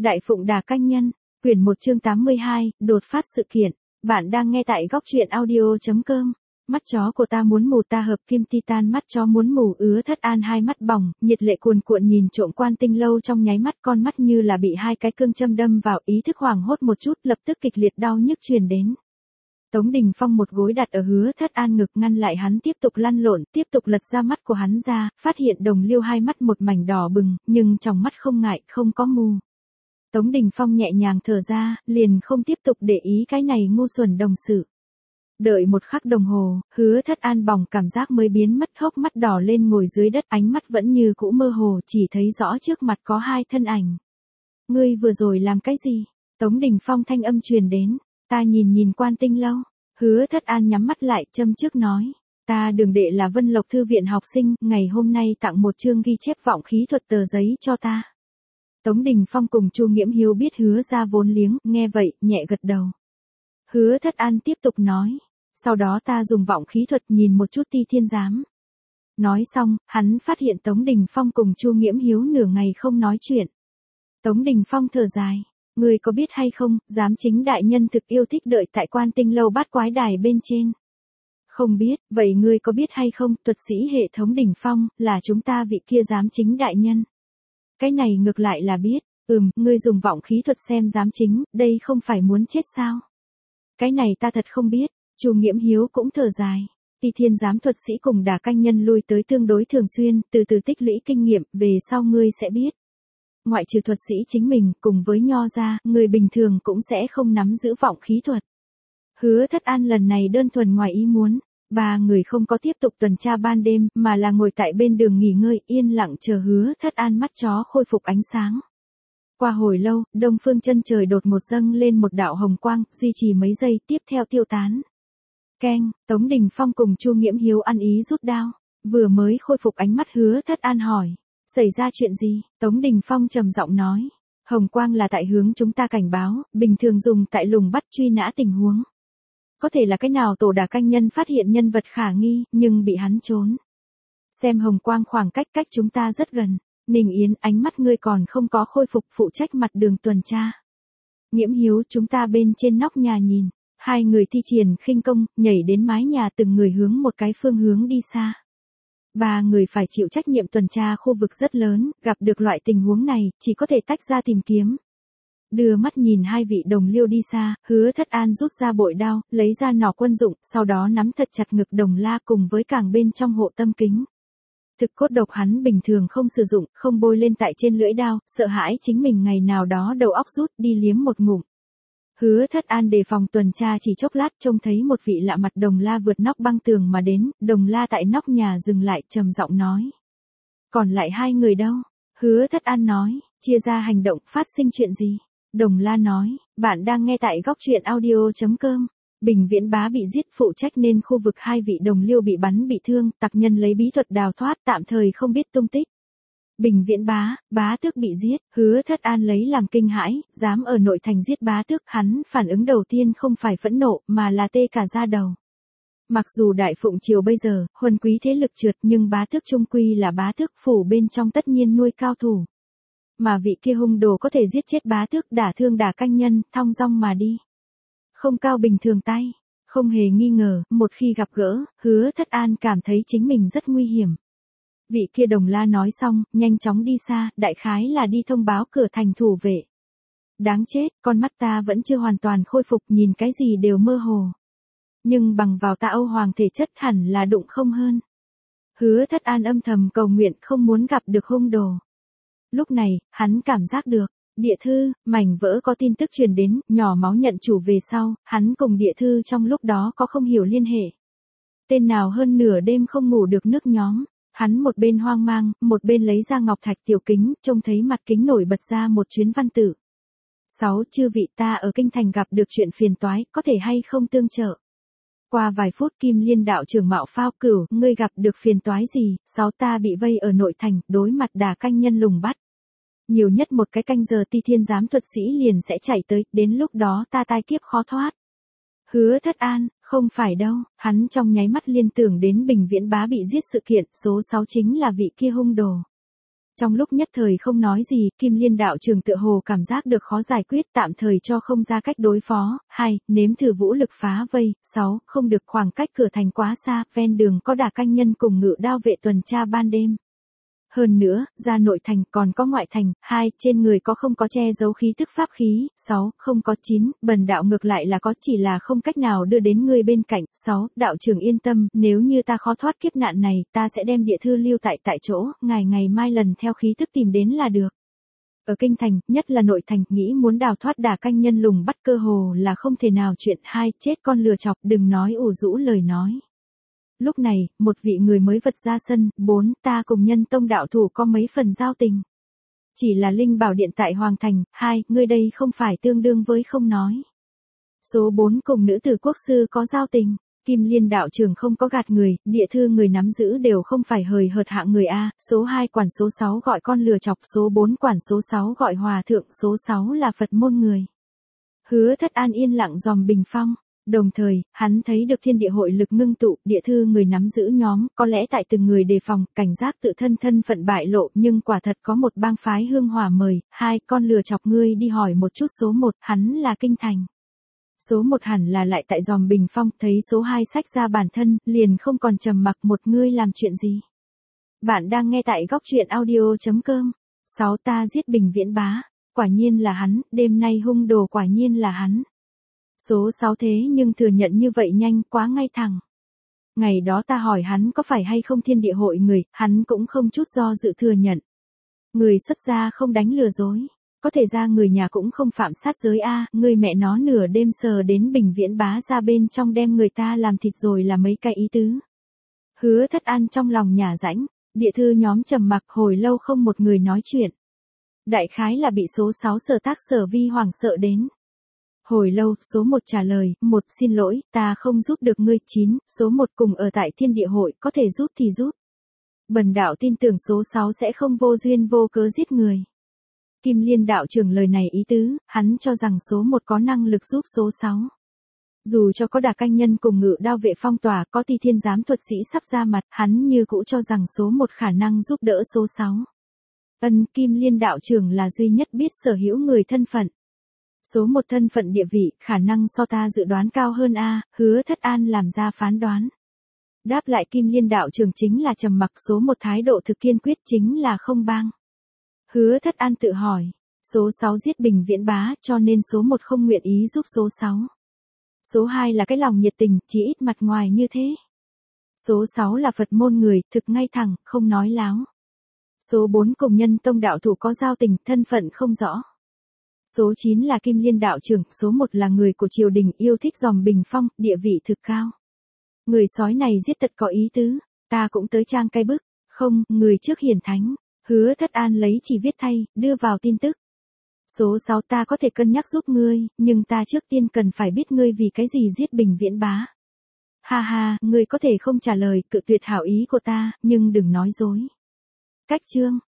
Đại Phụng Đà Canh Nhân, quyển 1 chương 82, đột phát sự kiện. Bạn đang nghe tại góc truyện audio.com. Mắt chó của ta muốn mù, ta hợp kim titan. Mắt chó muốn mù. Hứa Thất An hai mắt bỏng, nhiệt lệ cuồn cuộn nhìn trộm Quan Tinh Lâu, trong nháy mắt con mắt như là bị hai cái cương châm đâm vào, ý thức hoảng hốt một chút, lập tức kịch liệt đau nhức truyền đến. Tống Đình Phong một gối đặt ở Hứa Thất An ngực, ngăn lại hắn tiếp tục lăn lộn, tiếp tục lật ra mắt của hắn ra, phát hiện Đồng Liêu hai mắt một mảnh đỏ bừng, nhưng trong mắt không ngại, không có mù. Tống Đình Phong nhẹ nhàng thở ra, liền không tiếp tục để ý cái này ngu xuẩn đồng sự. Đợi một khắc đồng hồ, Hứa Thất An bỏng cảm giác mới biến mất, hốc mắt đỏ lên ngồi dưới đất, ánh mắt vẫn như cũ mơ hồ, chỉ thấy rõ trước mặt có hai thân ảnh. Ngươi vừa rồi làm cái gì? Tống Đình Phong thanh âm truyền đến. Ta nhìn Quan Tinh Lâu. Hứa Thất An nhắm mắt lại, châm trước nói. Ta Đường đệ là Vân Lộc Thư viện học sinh, ngày hôm nay tặng một chương ghi chép vọng khí thuật tờ giấy cho ta. Tống Đình Phong cùng Chu Nghiễm Hiếu biết Hứa ra vốn liếng, nghe vậy, nhẹ gật đầu. Hứa Thất An tiếp tục nói. Sau đó ta dùng vọng khí thuật nhìn một chút Ti Thiên Giám. Nói xong, hắn phát hiện Tống Đình Phong cùng Chu Nghiễm Hiếu nửa ngày không nói chuyện. Tống Đình Phong thở dài. Ngươi có biết hay không, giám chính đại nhân thực yêu thích đợi tại Quan Tinh Lâu Bát Quái Đài bên trên. Không biết, vậy ngươi có biết hay không, thuật sĩ hệ thống Đình Phong, là chúng ta vị kia giám chính đại nhân. Cái này ngược lại là biết, ngươi dùng vọng khí thuật xem giám chính, đây không phải muốn chết sao. Cái này ta thật không biết, Chu Nghiễm Hiếu cũng thở dài. Ti Thiên Giám thuật sĩ cùng Đà Canh Nhân lui tới tương đối thường xuyên, từ từ tích lũy kinh nghiệm, về sau ngươi sẽ biết. Ngoại trừ thuật sĩ chính mình, cùng với Nho ra, người bình thường cũng sẽ không nắm giữ vọng khí thuật. Hứa Thất An lần này đơn thuần ngoài ý muốn, ba người không có tiếp tục tuần tra ban đêm, mà là ngồi tại bên đường nghỉ ngơi, yên lặng chờ Hứa Thất An mắt chó khôi phục ánh sáng. Qua hồi lâu, đông phương chân trời đột một dâng lên một đạo hồng quang, duy trì mấy giây, tiếp theo tiêu tán. Keng, Tống Đình Phong cùng Chu Nghiễm Hiếu ăn ý rút đao, vừa mới khôi phục ánh mắt Hứa Thất An hỏi. Xảy ra chuyện gì? Tống Đình Phong trầm giọng nói. Hồng quang là tại hướng chúng ta cảnh báo, bình thường dùng tại lùng bắt truy nã tình huống. Có thể là cái nào tổ Đà Canh Nhân phát hiện nhân vật khả nghi, nhưng bị hắn trốn. Xem hồng quang khoảng cách chúng ta rất gần. Ninh Yến, ánh mắt ngươi còn không có khôi phục, phụ trách mặt đường tuần tra. Nghiễm Hiếu, chúng ta bên trên nóc nhà nhìn. Hai người thi triển khinh công, nhảy đến mái nhà, từng người hướng một cái phương hướng đi xa. Ba người phải chịu trách nhiệm tuần tra khu vực rất lớn, gặp được loại tình huống này, chỉ có thể tách ra tìm kiếm. Đưa mắt nhìn hai vị đồng liêu đi xa, Hứa Thất An rút ra bội đao, lấy ra nỏ quân dụng, sau đó nắm thật chặt ngực Đồng La cùng với càng bên trong hộ tâm kính. Thực cốt độc hắn bình thường không sử dụng, không bôi lên tại trên lưỡi đao, sợ hãi chính mình ngày nào đó đầu óc rút đi liếm một ngụm. Hứa Thất An đề phòng tuần tra chỉ chốc lát, trông thấy một vị lạ mặt Đồng La vượt nóc băng tường mà đến, Đồng La tại nóc nhà dừng lại, trầm giọng nói. Còn lại hai người đâu? Hứa Thất An nói, chia ra hành động, phát sinh chuyện gì? Đồng La nói, bạn đang nghe tại góc truyện audio.com. Bình Viễn Bá bị giết, phụ trách nên khu vực hai vị đồng liêu bị bắn bị thương, tặc nhân lấy bí thuật đào thoát, tạm thời không biết tung tích. Bình Viễn Bá Tước bị giết, Hứa Thất An lấy làm kinh hãi, dám ở nội thành giết Bá Tước, hắn phản ứng đầu tiên không phải phẫn nộ, mà là tê cả da đầu. Mặc dù Đại Phụng Triều bây giờ, huân quý thế lực trượt, nhưng Bá Tước trung quy là Bá Tước, phủ bên trong tất nhiên nuôi cao thủ. Mà vị kia hung đồ có thể giết chết Bá Tước, đả thương Đà Canh Nhân, thong dong mà đi. Không cao bình thường tay, không hề nghi ngờ, một khi gặp gỡ, Hứa Thất An cảm thấy chính mình rất nguy hiểm. Vị kia Đồng La nói xong, nhanh chóng đi xa, đại khái là đi thông báo cửa thành thủ vệ. Đáng chết, con mắt ta vẫn chưa hoàn toàn khôi phục, nhìn cái gì đều mơ hồ. Nhưng bằng vào ta Âu Hoàng thể chất hẳn là đụng không hơn. Hứa Thất An âm thầm cầu nguyện không muốn gặp được hung đồ. Lúc này, hắn cảm giác được. Địa thư, mảnh vỡ có tin tức truyền đến, nhỏ máu nhận chủ về sau, hắn cùng địa thư trong lúc đó có không hiểu liên hệ. Tên nào hơn nửa đêm không ngủ được nước nhóm, hắn một bên hoang mang, một bên lấy ra ngọc thạch tiểu kính, trông thấy mặt kính nổi bật ra một chuyến văn tự. 6. Chư vị, ta ở kinh thành gặp được chuyện phiền toái, có thể hay không tương trợ? Qua vài phút Kim Liên đạo trưởng Mạo Phao Cửu, ngươi gặp được phiền toái gì? 6. Ta bị vây ở nội thành, đối mặt Đà Canh Nhân lùng bắt. Nhiều nhất một cái canh giờ Ti Thiên Giám thuật sĩ liền sẽ chạy tới, đến lúc đó ta tai kiếp khó thoát. Hứa Thất An, không phải đâu, hắn trong nháy mắt liên tưởng đến Bình Viễn Bá bị giết sự kiện, số 6 chính là vị kia hung đồ. Trong lúc nhất thời không nói gì, Kim Liên đạo trưởng tựa hồ cảm giác được khó giải quyết, tạm thời cho không ra cách đối phó. 2. Nếm thử vũ lực phá vây. 6. Không được khoảng cách cửa thành quá xa, ven đường có đả canh nhân cùng ngự đao vệ tuần tra ban đêm. Hơn nữa, ra nội thành còn có ngoại thành. 2. Trên người có không có che giấu khí tức pháp khí. 6. Không có. 9. Bần đạo ngược lại là có, chỉ là không cách nào đưa đến ngươi bên cạnh. 6. Đạo trưởng yên tâm, nếu như ta khó thoát kiếp nạn này, ta sẽ đem địa thư lưu tại chỗ, ngài ngày mai lần theo khí tức tìm đến là được. Ở kinh thành, nhất là nội thành, nghĩ muốn đào thoát đả canh nhân lùng bắt cơ hồ là không thể nào chuyện. 2. Chết con lừa chọc, đừng nói ủ rũ lời nói. Lúc này, một vị người mới vật ra sân. 4. Ta cùng Nhân Tông đạo thủ có mấy phần giao tình. Chỉ là linh bảo điện tại Hoàng Thành. 2. Ngươi đây không phải tương đương với không nói. Số 4. Cùng nữ tử quốc sư có giao tình. Kim Liên đạo trưởng không có gạt người, địa thư người nắm giữ đều không phải hời hợt hạng người A. Số 2 quản số 6 gọi con lừa chọc, số 4 quản số 6 gọi hòa thượng, số 6 là Phật môn người. Hứa Thất An yên lặng dòm bình phong. Đồng thời, hắn thấy được thiên địa hội lực ngưng tụ, địa thư người nắm giữ nhóm, có lẽ tại từng người đề phòng, cảnh giác tự thân phận bại lộ, nhưng quả thật có một bang phái hương hỏa mời. 2. Con lừa chọc, ngươi đi hỏi một chút số 1, hắn là kinh thành. Số 1 hẳn là lại tại dòm bình phong, thấy số 2 xách ra bản thân, liền không còn trầm mặc. Một ngươi làm chuyện gì? Bạn đang nghe tại góc truyện audio.com. 6. Ta giết Bình Viễn Bá. Quả nhiên là hắn, đêm nay hung đồ quả nhiên là hắn. Số 6 thế nhưng thừa nhận như vậy nhanh, quá ngay thẳng. Ngày đó ta hỏi hắn có phải hay không thiên địa hội người, hắn cũng không chút do dự thừa nhận. Người xuất gia không đánh lừa dối. Có thể ra người nhà cũng không phạm sát giới A, người mẹ nó nửa đêm sờ đến Bình Viễn Bá ra bên trong đem người ta làm thịt rồi là mấy cái ý tứ. Hứa Thất An trong lòng nhả rãnh, địa thư nhóm trầm mặc hồi lâu không một người nói chuyện. Đại khái là bị số 6 Sở Tác Sở Vi hoảng sợ đến. Hồi lâu, số 1 trả lời, 1 xin lỗi, ta không giúp được ngươi. 9. Số 1 cùng ở tại thiên địa hội, có thể giúp thì giúp. Bần đạo tin tưởng số 6 sẽ không vô duyên vô cớ giết người. Kim Liên đạo trưởng lời này ý tứ, hắn cho rằng số 1 có năng lực giúp số 6. Dù cho có đả canh nhân cùng ngự đao vệ phong tỏa, có ti thiên giám thuật sĩ sắp ra mặt, hắn như cũ cho rằng số 1 khả năng giúp đỡ số 6. Kim Liên đạo trưởng là duy nhất biết sở hữu người thân phận. Số 1 thân phận địa vị, khả năng so ta dự đoán cao hơn A. Hứa Thất An làm ra phán đoán. Đáp lại Kim Liên đạo trưởng chính là trầm mặc. Số 1 thái độ thực kiên quyết chính là không bang. Hứa Thất An tự hỏi, số 6 giết Bình Viễn Bá cho nên số 1 không nguyện ý giúp số 6. Số 2 là cái lòng nhiệt tình, chỉ ít mặt ngoài như thế. Số 6 là Phật môn người, thực ngay thẳng, không nói láo. Số 4 cùng Nhân Tông đạo thủ có giao tình, thân phận không rõ. Số 9 là Kim Liên đạo trưởng, số 1 là người của triều đình, yêu thích dòm bình phong, địa vị thực cao. Người sói này giết thật có ý tứ, ta cũng tới trang cây bức, không, người trước hiển thánh. Hứa Thất An lấy chỉ viết thay, đưa vào tin tức. Số 6 ta có thể cân nhắc giúp ngươi, nhưng ta trước tiên cần phải biết ngươi vì cái gì giết Bình Viễn Bá. Ha ha, ngươi có thể không trả lời, cự tuyệt hảo ý của ta, nhưng đừng nói dối. Cách chương.